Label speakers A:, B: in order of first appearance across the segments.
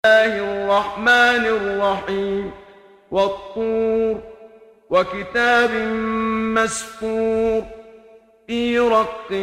A: الله الرحمن الرحيم والطور وكتاب مسطور في رق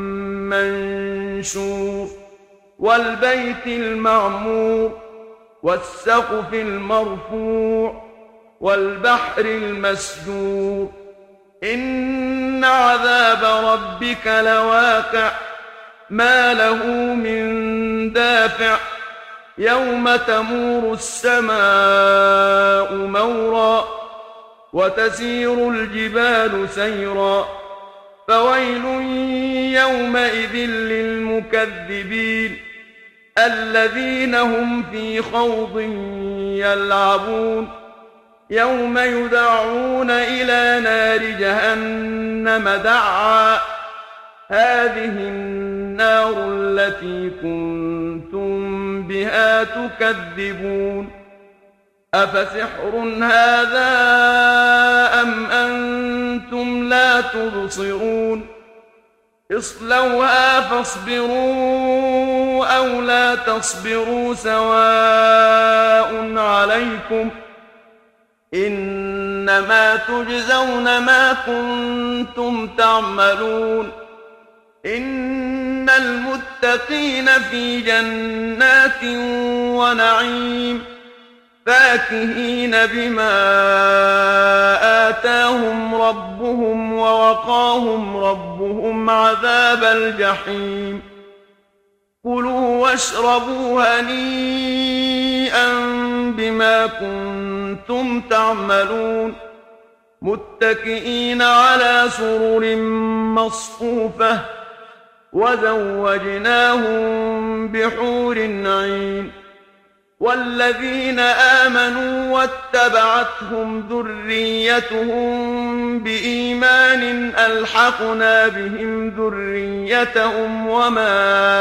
A: منشور والبيت المعمور والسقف المرفوع والبحر المسجور إن عذاب ربك لواقع ما له من دافع يوم تمور السماء مورا وتسير الجبال سيرا فويل يومئذ للمكذبين الذين هم في خوض يلعبون يوم يدعون إلى نار جهنم دعا هذه النار التي كنتم بها تكذبون أفسحر هذا أم أنتم لا تبصرون اصلوها فاصبروا أو لا تصبروا سواء عليكم إنما تجزون ما كنتم تعملون إن المتقين في جنات ونعيم فاكهين بما آتاهم ربهم ووقاهم ربهم عذاب الجحيم كلوا واشربوا هنيئا بما كنتم تعملون متكئين على سرر مصفوفة وزوجناهم بحور عين والذين آمنوا واتبعتهم ذريتهم بإيمان ألحقنا بهم ذريتهم وما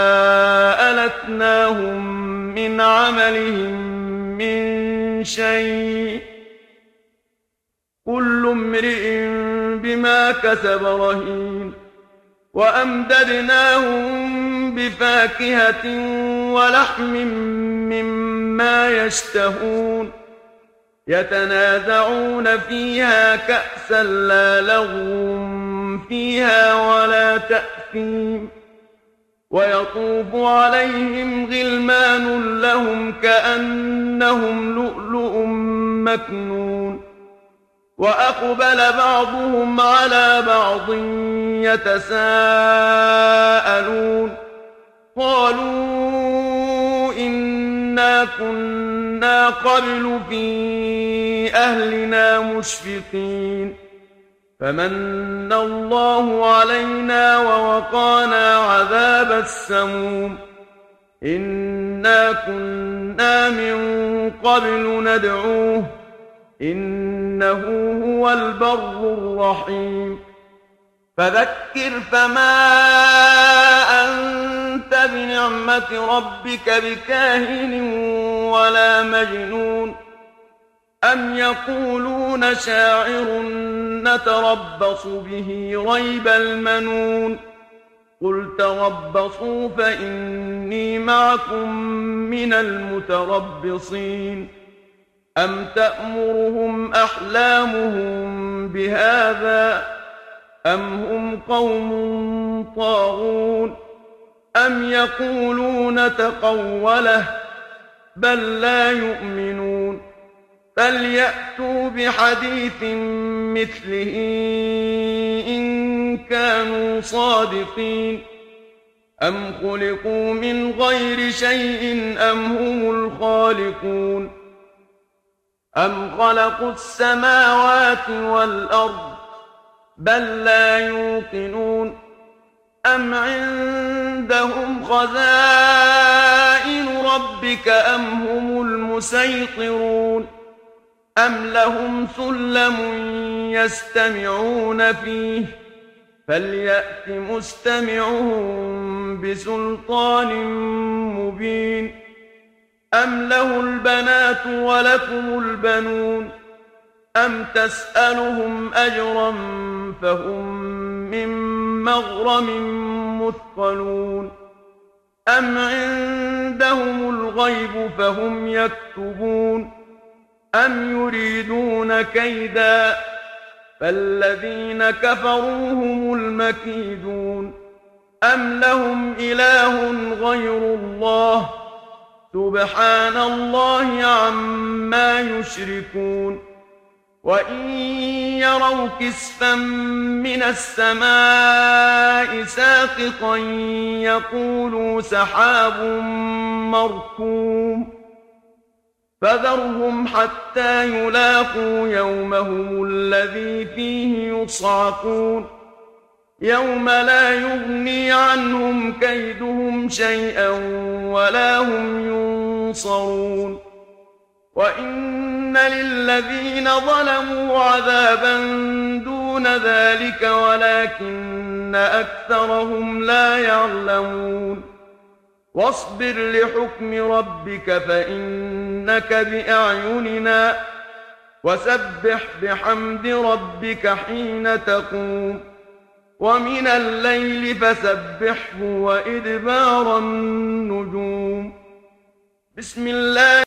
A: ألتناهم من عملهم من شيء كل امرئ بما كسب رهين وأمددناهم بفاكهة ولحم مما يشتهون يتنازعون فيها كأسا لا لغو فيها ولا تأثيم ويطوف عليهم غلمان لهم كأنهم لؤلؤ مكنون وأقبل بعضهم على بعض يتساءلون قالوا إنا كنا قبل في أهلنا مشفقين فمن الله علينا ووقانا عذاب السموم إنا كنا من قبل ندعوه إنه هو البر الرحيم فذكر فما أنت بنعمة ربك بكاهن ولا مجنون أم يقولون شاعر نتربص به ريب المنون قل تربصوا فإني معكم من المتربصين أم تأمرهم أحلامهم بهذا أم هم قوم طاغون أم يقولون تقوله بل لا يؤمنون فليأتوا بحديث مثله إن كانوا صادقين أم خلقوا من غير شيء أم هم الخالقون أم خلقوا السماوات والأرض بل لا يوقنون أم عندهم خزائن ربك أم هم المسيطرون أم لهم سلم يستمعون فيه فليأت مستمعهم بسلطان مبين أم له البنات ولكم البنون أم تسألهم أجرا فهم من مغرم مثقلون أم عندهم الغيب فهم يكتبون أم يريدون كيدا فالذين كفروا هم المكيدون أم لهم إله غير الله سبحان الله عما يشركون وإن يروا كسفا من السماء ساقطا يقولوا سحاب مركوم فذرهم حتى يلاقوا يومهم الذي فيه يصعقون يوم لا يغني عنهم كيدهم شيئا ولا هم ينصرون وإن للذين ظلموا عذابا دون ذلك ولكن أكثرهم لا يعلمون واصبر لحكم ربك فإنك بأعيننا وسبح بحمد ربك حين تقوم ومن الليل فسبحه وإدبار النجوم بسم الله